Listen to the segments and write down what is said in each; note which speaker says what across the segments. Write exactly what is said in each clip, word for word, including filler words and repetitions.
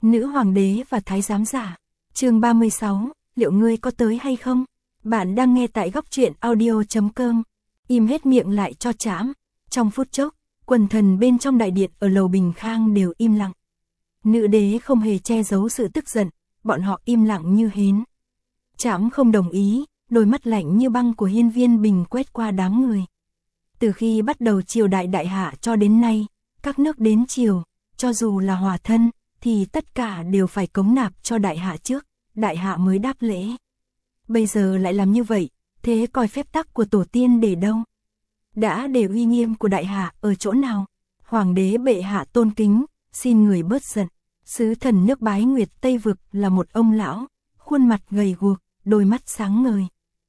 Speaker 1: Nữ hoàng đế và thái giám giả. Chương ba mươi sáu, liệu ngươi có tới hay không? Bạn đang nghe tại góc truyện audio chấm com. Im hết miệng lại cho trẫm. Trong phút chốc, quần thần bên trong đại điện ở lầu Bình Khang đều im lặng. Nữ đế không hề che giấu sự tức giận, bọn họ im lặng như hến. Trẫm không đồng ý, đôi mắt lạnh như băng của Hiên Viên Bình quét qua đám người. Từ khi bắt đầu triều đại đại hạ cho đến nay, các nước đến triều, cho dù là hòa thân, thì tất cả đều phải cống nạp cho đại hạ trước, đại hạ mới đáp lễ. Bây giờ lại làm như vậy, thế coi phép tắc của tổ tiên để đâu? Đã để uy nghiêm của đại hạ ở chỗ nào? Hoàng đế bệ hạ tôn kính, xin người bớt giận. Sứ thần nước Bái Nguyệt Tây Vực là một ông lão, khuôn mặt gầy guộc, đôi mắt sáng ngời.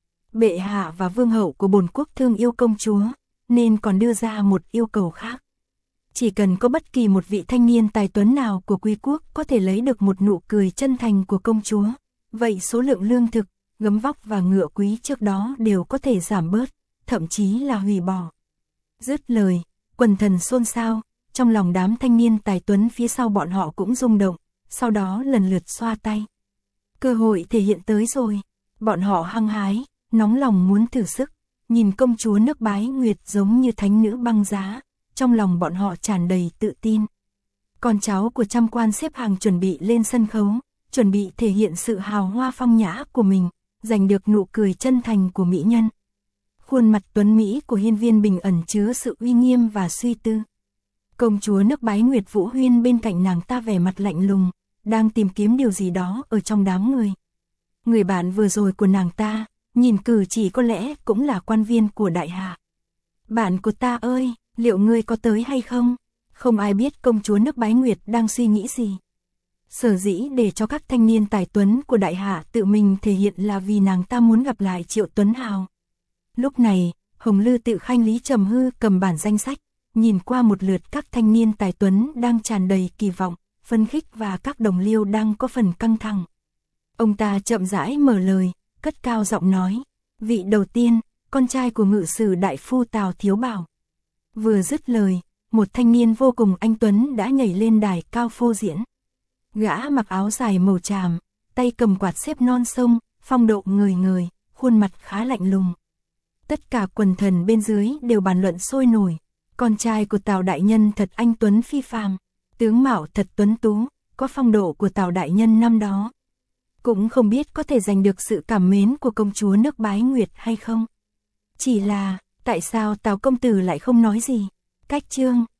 Speaker 1: Bệ hạ và vương hậu của bổn quốc thương yêu công chúa, nên còn đưa ra một yêu cầu khác. Chỉ cần có bất kỳ một vị thanh niên tài tuấn nào của quý quốc có thể lấy được một nụ cười chân thành của công chúa, vậy số lượng lương thực, gấm vóc và ngựa quý trước đó đều có thể giảm bớt, thậm chí là hủy bỏ. Dứt lời, quần thần xôn xao, trong lòng đám thanh niên tài tuấn phía sau bọn họ cũng rung động, sau đó lần lượt xoa tay. Cơ hội thể hiện tới rồi, bọn họ hăng hái, nóng lòng muốn thử sức, nhìn công chúa nước Bái Nguyệt giống như thánh nữ băng giá, trong lòng bọn họ tràn đầy tự tin. Con cháu của trăm quan xếp hàng chuẩn bị lên sân khấu, chuẩn bị thể hiện sự hào hoa phong nhã của mình, giành được nụ cười chân thành của mỹ nhân. Khuôn mặt tuấn mỹ của Hiên Viên Bình ẩn chứa sự uy nghiêm và suy tư. Công chúa nước Bái Nguyệt Vũ Huyên bên cạnh nàng ta vẻ mặt lạnh lùng, đang tìm kiếm điều gì đó ở trong đám người. Người bạn vừa rồi của nàng ta, nhìn cử chỉ có lẽ cũng là quan viên của đại hạ. Bạn của ta ơi, liệu ngươi có tới hay không? Không ai biết công chúa nước Bái Nguyệt đang suy nghĩ gì. Sở dĩ để cho các thanh niên tài tuấn của đại hạ tự mình thể hiện là vì nàng ta muốn gặp lại Triệu Tuấn Hào. Lúc này, Hồng Lư Tự Khanh Lý Trầm Hư cầm bản danh sách, nhìn qua một lượt các thanh niên tài tuấn đang tràn đầy kỳ vọng, phấn khích và các đồng liêu đang có phần căng thẳng. Ông ta chậm rãi mở lời, cất cao giọng nói, vị đầu tiên, con trai của ngự sử đại phu Tào Thiếu Bảo. Vừa dứt lời, một thanh niên vô cùng anh tuấn đã nhảy lên đài cao phô diễn. Gã mặc áo dài màu tràm, tay cầm quạt xếp non sông, phong độ ngời ngời, khuôn mặt khá lạnh lùng. Tất cả quần thần bên dưới đều bàn luận sôi nổi. Con trai của Tào đại nhân thật anh tuấn phi phàm, tướng mạo thật tuấn tú, có phong độ của Tào đại nhân năm đó. Cũng không biết có thể giành được sự cảm mến của công chúa nước Bái Nguyệt hay không. Chỉ là, tại sao Tào công tử lại không nói gì? Cách chương